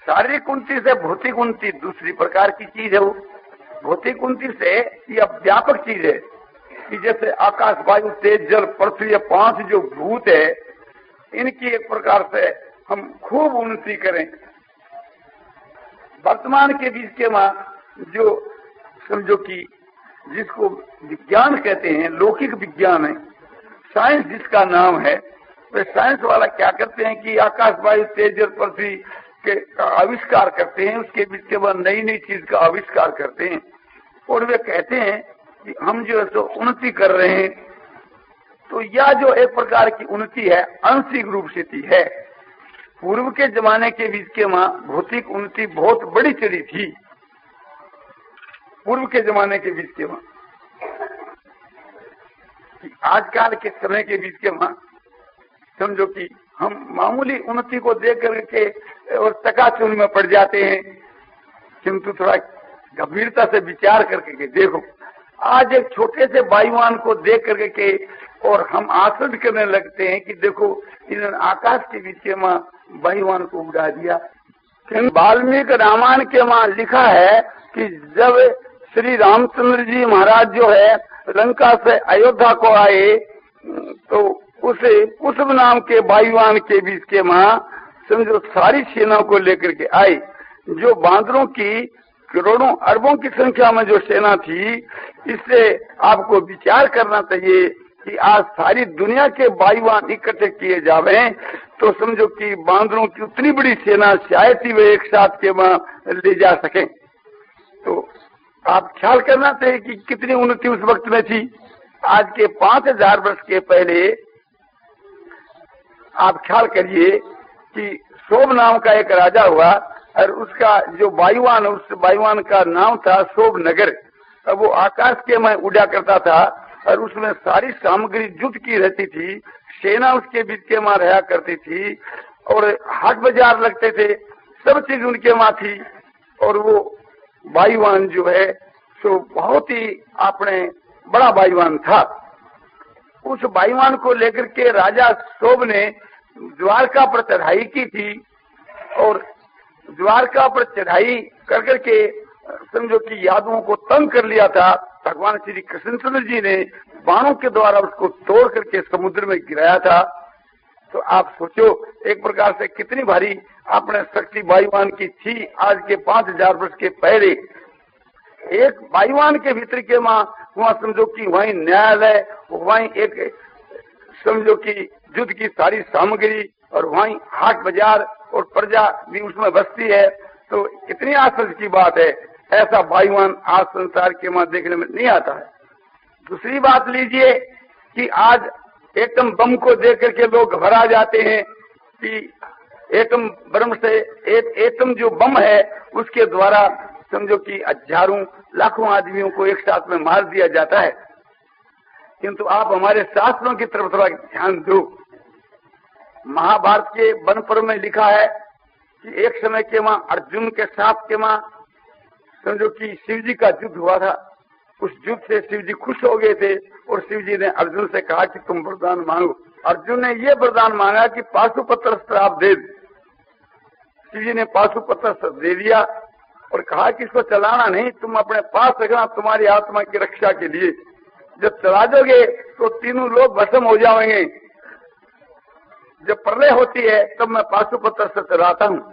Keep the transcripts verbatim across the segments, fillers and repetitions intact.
शारीरिक उन्नति से भौतिक उन्नति दूसरी प्रकार की चीज है। वो भौतिक उन्नति से यह व्यापक चीज है कि जैसे आकाश, वायु, तेज, जल, पृथ्वी, ये पांच जो भूत है, इनकी एक प्रकार से हम खूब उन्नति करें। वर्तमान के बीच के मां जो समझो कि जिसको विज्ञान कहते हैं, लौकिक विज्ञान है, साइंस जिसका नाम है, वे साइंस वाला क्या करते हैं कि आकाश, वायु, तेज, जल, पृथ्वी के का आविष्कार करते हैं, उसके बीच के बाद नई नई चीज का आविष्कार करते हैं और वे कहते हैं कि हम जो है सो उन्नति कर रहे हैं। तो यह जो एक प्रकार की उन्नति है, आंशिक रूप से थी है। पूर्व के जमाने के बीच के मां भौतिक उन्नति बहुत बड़ी चढ़ी थी। पूर्व के जमाने के बीच के मां आजकल के समय के बीच के मां समझो कि हम मामूली उन्नति को देख करके और चकाचौंध में पड़ जाते हैं, किंतु थोड़ा गंभीरता से विचार करके देखो, आज एक छोटे से वायुयान को देख करके और हम आश्चर्य करने लगते हैं कि देखो इन्होंने आकाश के बीच के मां वायुयान को उड़ा दिया। वाल्मीकि रामायण के मां लिखा है कि जब श्री रामचंद्र जी महाराज जो है लंका से अयोध्या को आए तो उसे कुसुम नाम के वायुयान के बीच के मां समझो सारी सेना को लेकर के आए। जो बांदरों की करोड़ों अरबों की संख्या में जो सेना थी, इससे आपको विचार करना चाहिए कि आज सारी दुनिया के वायुयान इकट्ठे किए जावे तो समझो कि बांदरों की उतनी बड़ी सेना शायद ही वे एक साथ के मां ले जा सके। तो आप ख्याल करना चाहिए कि कितनी उन्नति उस वक्त में थी। आज के पांच हजार वर्ष के पहले आप ख्याल करिए कि शोभ नाम का एक राजा हुआ और उसका जो वायुयान, उस वायुयान का नाम था शोभ नगर। अब वो आकाश के में उड़ा करता था और उसमें सारी सामग्री जुट की रहती थी, सेना उसके बीच के मां रहा करती थी और हाट बाजार लगते थे, सब चीज उनके मां थी। और वो वायुयान जो है सो बहुत ही अपने बड़ा वायुयान था। उस वायुयान को लेकर के राजा शोभ ने द्वारका पर चढ़ाई की थी और द्वारका पर चढ़ाई कर करके समझो कि यादवों को तंग कर लिया था। भगवान श्री कृष्णचंद्र जी ने बाणों के द्वारा उसको तोड़ करके समुद्र में गिराया था। तो आप सोचो एक प्रकार से कितनी भारी अपने शक्ति वायुयान की थी। आज के पांच हजार वर्ष के पहले एक वायुयान के भीतर के मां वहां समझो कि वहीं न्यायालय, वहीं एक समझो कि युद्ध की सारी सामग्री और वहीं हाट बाजार और प्रजा भी उसमें बसती है। तो कितनी आश्चर्य की बात है, ऐसा वायुयान आज संसार के मां देखने में नहीं आता है। दूसरी बात लीजिए कि आज एटम बम को देख करके लोग घबरा जाते हैं कि एटम बम से एक एटम जो बम है उसके द्वारा समझो कि हजारों लाखों आदमियों को एक साथ में मार दिया जाता है। किंतु आप हमारे शास्त्रों की तरफ थोड़ा ध्यान दो। महाभारत के वन पर्व में लिखा है कि एक समय के मां अर्जुन के साथ के मां समझो कि शिव जी का युद्ध हुआ था। उस युद्ध से शिव जी खुश हो गए थे और शिव जी ने अर्जुन से कहा कि तुम वरदान मांगो। अर्जुन ने ये वरदान मांगा कि पाशुपत्र श्राप दे। शिव जी ने पाशुपत्र दे दिया और कहा कि इसको चलाना नहीं, तुम अपने पास रखना तुम्हारी आत्मा की रक्षा के लिए। जब चला दोगे तो तीनों लोग भस्म हो जाएंगे। जब प्रलय होती है तब मैं पाशुपत्र से चलाता हूँ।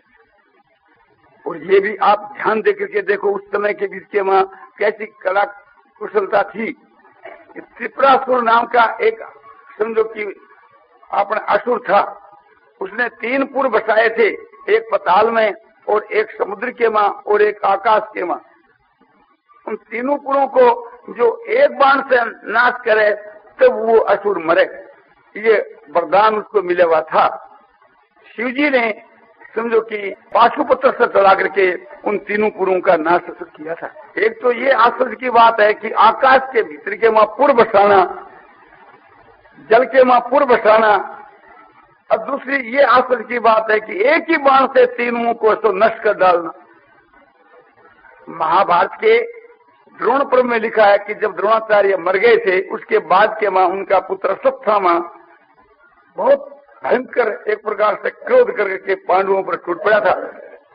और ये भी आप ध्यान दे करके देखो उस समय के बीच के मां कैसी कला कुशलता थी। त्रिपुरासुर नाम का एक समझो कि अपना असुर था, उसने तीन पुर बसाए थे, एक पताल में और एक समुद्र के मां और एक आकाश के मां। उन तीनों पुरों को जो एक बाण से नाश करे तब वो असुर मरे, ये वरदान उसको मिला हुआ था। शिव जी ने समझो कि पाशुपत्र से चला करके उन तीनों पुरों का नाश किया था। एक तो ये आश्चर्य की बात है कि आकाश के भीतर के मां पुर बसाना, जल के मां पुर बसाना, और दूसरी ये आश्चर्य की बात है कि एक ही बाण से तीनों को तो नष्ट कर डालना। महाभारत के द्रोण पर्व में लिखा है कि जब द्रोणाचार्य मर गए थे उसके बाद के मां उनका पुत्र अश्वत्थामा बहुत भयंकर एक प्रकार से क्रोध करके पांडवों पर टूट पड़ा था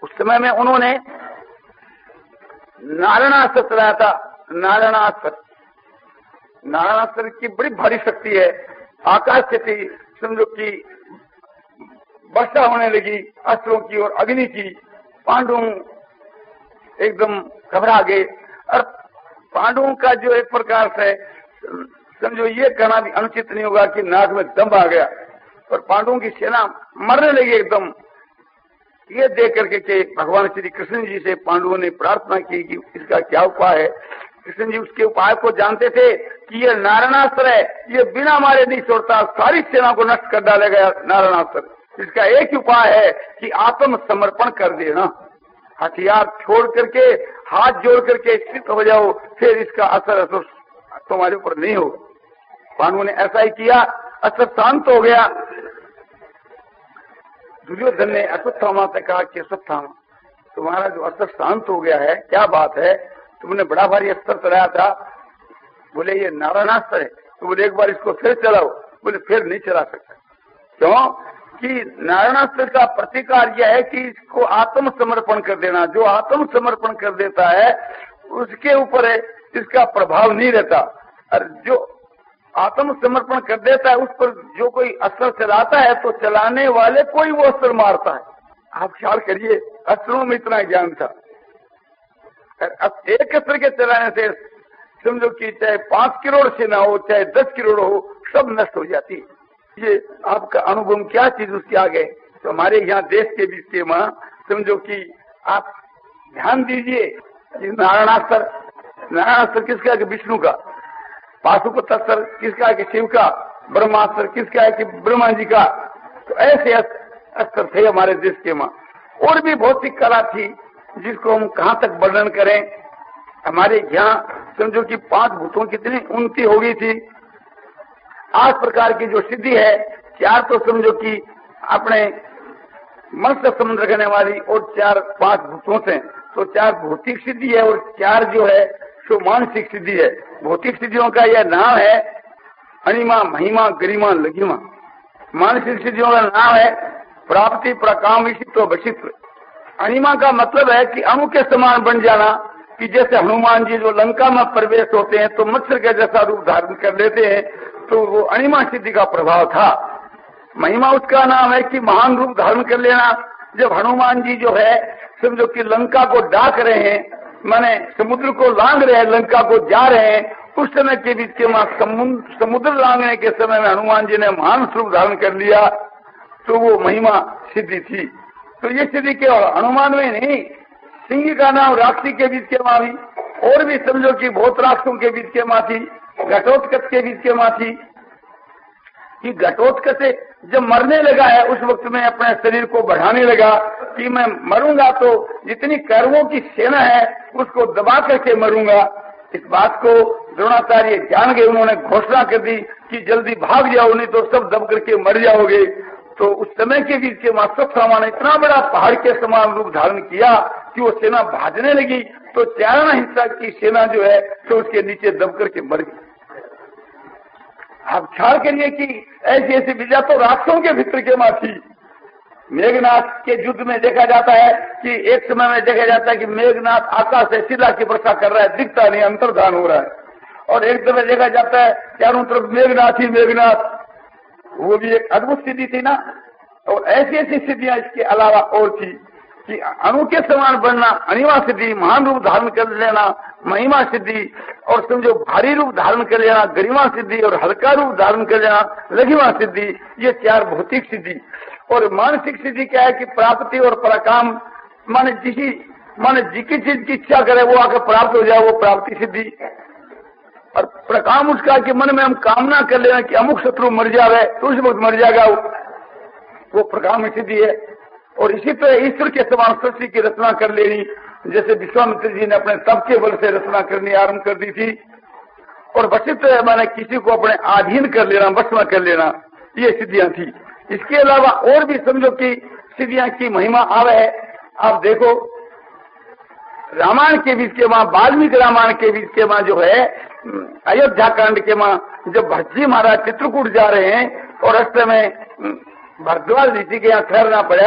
उस समय में उन्होंने नारायणास्त्र चलाया था। नारायणास्त्र नारायणास्त्र की बड़ी भारी शक्ति है, आकाश से थी, समझो कि वर्षा होने लगी अस्त्रों की और अग्नि की। पांडु एकदम घबरा गए। और पांडवों का जो एक प्रकार से समझो ये कहना भी अनुचित नहीं होगा कि नाक में दम आ गया, और पांडवों की सेना मरने लगी एकदम। ये देख करके कि भगवान श्री कृष्ण जी से पांडवों ने प्रार्थना की कि इसका क्या उपाय है। कृष्ण जी उसके उपाय को जानते थे कि ये नारायणास्त्र है, ये बिना मारे नहीं छोड़ता, सारी सेना को नष्ट कर डालेगा नारायणास्त्र। इसका एक ही उपाय है कि आत्म समर्पण कर देना, हथियार छोड़ करके हाथ जोड़ करके स्थित हो जाओ, फिर इसका असर असर तुम्हारे ऊपर नहीं होगा। पांडवों ने ऐसा ही किया, असर शांत हो गया। दुर्योधन ने अश्वत्थामा से कहा कि अश्वत्थामा तुम्हारा जो असर शांत हो गया है, क्या बात है, तुमने बड़ा भारी अस्त्र चलाया था। बोले ये नारायणास्त्र है। तो बोले एक बार इसको फिर चलाओ। बोले फिर नहीं चला सकता। क्यों कि नारायणास्त्र का प्रतिकार यह है कि इसको आत्म समर्पण कर देना। जो आत्म समर्पण कर देता है उसके ऊपर इसका प्रभाव नहीं रहता, और जो आत्म समर्पण कर देता है उस पर जो कोई अस्त्र चलाता है तो चलाने वाले कोई वो अस्त्र मारता है। आप ख्याल करिए, अस्त्रों में इतना ज्ञान था। अब एक अस्त्र के चलाने से समझो कि चाहे पांच करोड़ सेना हो चाहे दस करोड़ हो, सब नष्ट हो जाती है। ये आपका अनुभव क्या चीज उसके आगे। तो हमारे यहाँ देश के बीच के मां समझो कि आप ध्यान दीजिए कि नारायणास्त्र नारायणास्त्र किसका है कि विष्णु का, पाशुपतास्त्र किसका है कि शिव का, ब्रह्मास्त्र किसका है कि ब्रह्मा जी का। तो ऐसे अस्त्र थे हमारे देश के मां। और भी बहुत सी कला थी जिसको हम कहाँ तक वर्णन करें। हमारे यहाँ समझो कि पांच भूतों कितनी उन्नति हो गई थी। आठ प्रकार की जो सिद्धि है, चार तो समझो कि अपने मन से संबंध रखने वाली और चार पांच भूतों से, तो चार भौतिक सिद्धि है और चार जो है सो मानसिक सिद्धि है। भौतिक सिद्धियों का यह नाम है अणिमा, महिमा, गरिमा, लघिमा। मानसिक सिद्धियों का नाम है प्राप्ति, प्रकाम, विषित्व, वशित्व। अणिमा का मतलब है कि अणु के समान बन जाना, कि जैसे हनुमान जी जो लंका में प्रवेश होते हैं तो मत्स्य के जैसा रूप धारण कर लेते हैं, तो वो अणिमा सिद्धि का प्रभाव था। महिमा उसका नाम है कि महान रूप धारण कर लेना। जब हनुमान जी जो है समझो कि लंका को डाक रहे हैं, माने समुद्र को लांग रहे हैं, लंका को जा रहे हैं, उस समय के बीच के मां समुद्र लांगने के समय में हनुमान जी ने महान स्वरूप धारण कर लिया, तो वो महिमा सिद्धि थी। तो ये सिद्धि केवल हनुमान में नहीं, सिंह का नाम राक्षसी के बीच के मां भी, और भी समझो कि बहुत राक्षसों के बीच के मां थी, घटोत्कच के बीच के मां थी। कि घटोत्कच जब मरने लगा है उस वक्त में अपने शरीर को बढ़ाने लगा कि मैं मरूंगा तो जितनी कौरवों की सेना है उसको दबा करके मरूंगा। इस बात को द्रोणाचार्य जान गए, उन्होंने घोषणा कर दी कि जल्दी भाग जाओ नहीं तो सब दब करके मर जाओगे। तो उस समय के बीच के अश्वत्थामा ने इतना बड़ा पहाड़ के समान रूप धारण किया कि वो सेना भागने लगी, तो चारण हिस्सा की सेना जो है तो उसके नीचे दब करके मर गई। आप ख्याल करिए कि ऐसी ऐसी विजय तो राक्षसों के भित्र के मां थी। मेघनाथ के युद्ध में देखा जाता है कि एक समय में देखा जाता है कि मेघनाथ आकाश से शिला की वर्षा कर रहा है, दिखता नहीं, अंतर्धान हो रहा है। और एक समय देखा जाता है चारों तरफ मेघनाथ ही मेघनाथ, वो भी एक अद्भुत सिद्धि थी ना। और ऐसी ऐसी सिद्धियां इसके अलावा और थी कि अणु के समान बनना अणिमा सिद्धि, महान रूप धारण कर लेना महिमा सिद्धि, और समझो भारी रूप धारण कर लेना गरिमा सिद्धि, और हल्का रूप धारण कर लेना लघिमा सिद्धि। ये चार भौतिक सिद्धि। और मानसिक सिद्धि क्या है कि प्राप्ति और पराकाम, माने जिसी माने जिकी चीज की इच्छा करे वो आकर प्राप्त हो जाए, वो प्राप्ति सिद्धि। और प्रकाम उसका कि मन में हम कामना कर लेना कि अमुक शत्रु मर जाए तो उस वक्त मर जाएगा, वो प्रकाम सिद्धि है। और इसी तरह ईश्वर के समान सृष्टि की रचना कर लेनी, जैसे विश्वामित्र जी ने अपने तप के बल से रचना करनी आरंभ कर दी थी। और वशिष्ठ माने किसी को अपने अधीन कर लेना, वश में कर लेना, ये सिद्धियां थी। इसके अलावा और भी समझो कि सिद्धियां की महिमा आवे है। आप देखो रामायण के बीच के मां, वाल्मीकि रामायण के बीच के मां जो है अयोध्या कांड के मां, जब भज्जी महाराज चित्रकूट जा रहे हैं और रास्ते में भरद्वाज ऋषि के यहाँ ठहरना पड़ा,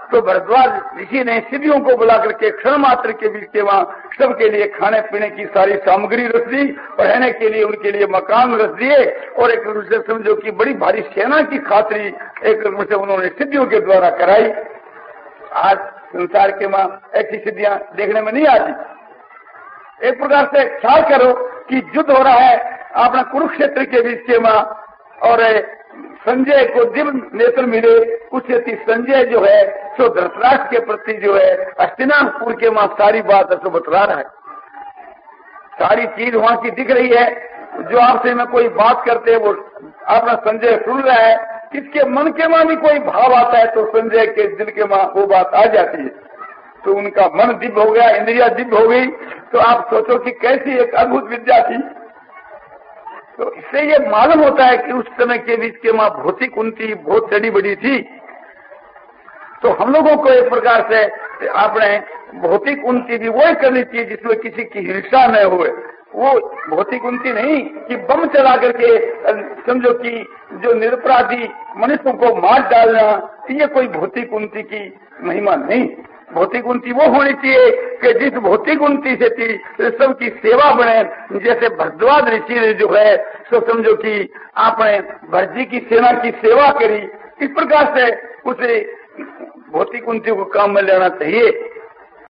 तो भरद्वाज ऋषि ने सिद्धियों को बुला करके क्षण मात्र के बीच के वहाँ सबके लिए खाने पीने की सारी सामग्री रख दी और रहने के लिए उनके लिए मकान रख दिए और एक रूप से समझो कि बड़ी भारी सेना की खातरी एक रूप से उन्होंने सिद्धियों के द्वारा कराई। आज संसार के माँ ऐसी सिद्धियां देखने में नहीं आती। एक प्रकार से ख्याल करो कि युद्ध हो रहा है अपना कुरुक्षेत्र के बीच के माँ और संजय को दिव्य नेत्र मिले, उससे संजय जो है सो धृतराष्ट्र के प्रति जो है हस्तिनापुर के माँ सारी बात तो बतला रहा है, सारी चीज वहाँ की दिख रही है। जो आपसे में कोई बात करते हैं वो अपना संजय सुन रहा है, किसके मन के माँ भी कोई भाव आता है तो संजय के दिल के माँ वो बात आ जाती है, तो उनका मन दिव्य हो गया, इंद्रिया दिव्य हो गई। तो आप सोचो कि कैसी एक अद्भुत विद्या थी। तो इससे ये मालूम होता है कि उस समय के बीच के माँ भौतिक उन्नति बहुत चढ़ी बड़ी थी। तो हम लोगों को एक प्रकार से अपने भौतिक उन्नति भी वही करनी चाहिए जिसमें किसी की हिंसा न हुए। वो भौतिक उन्नति नहीं कि बम चला करके समझो कि जो निरपराधी मनुष्यों को मार डालना, ये कोई भौतिक उन्नति की महिमा नहीं। भौतिक उन्नति वो होनी चाहिए कि जिस भौतिक उन्नति से थी सबकी सेवा बने। जैसे भरद्वाज ऋषि ने जो है सो समझो कि आपने भरजी की सेना की सेवा करी, इस प्रकार से उसे भौतिक उन्नति को काम में लेना चाहिए।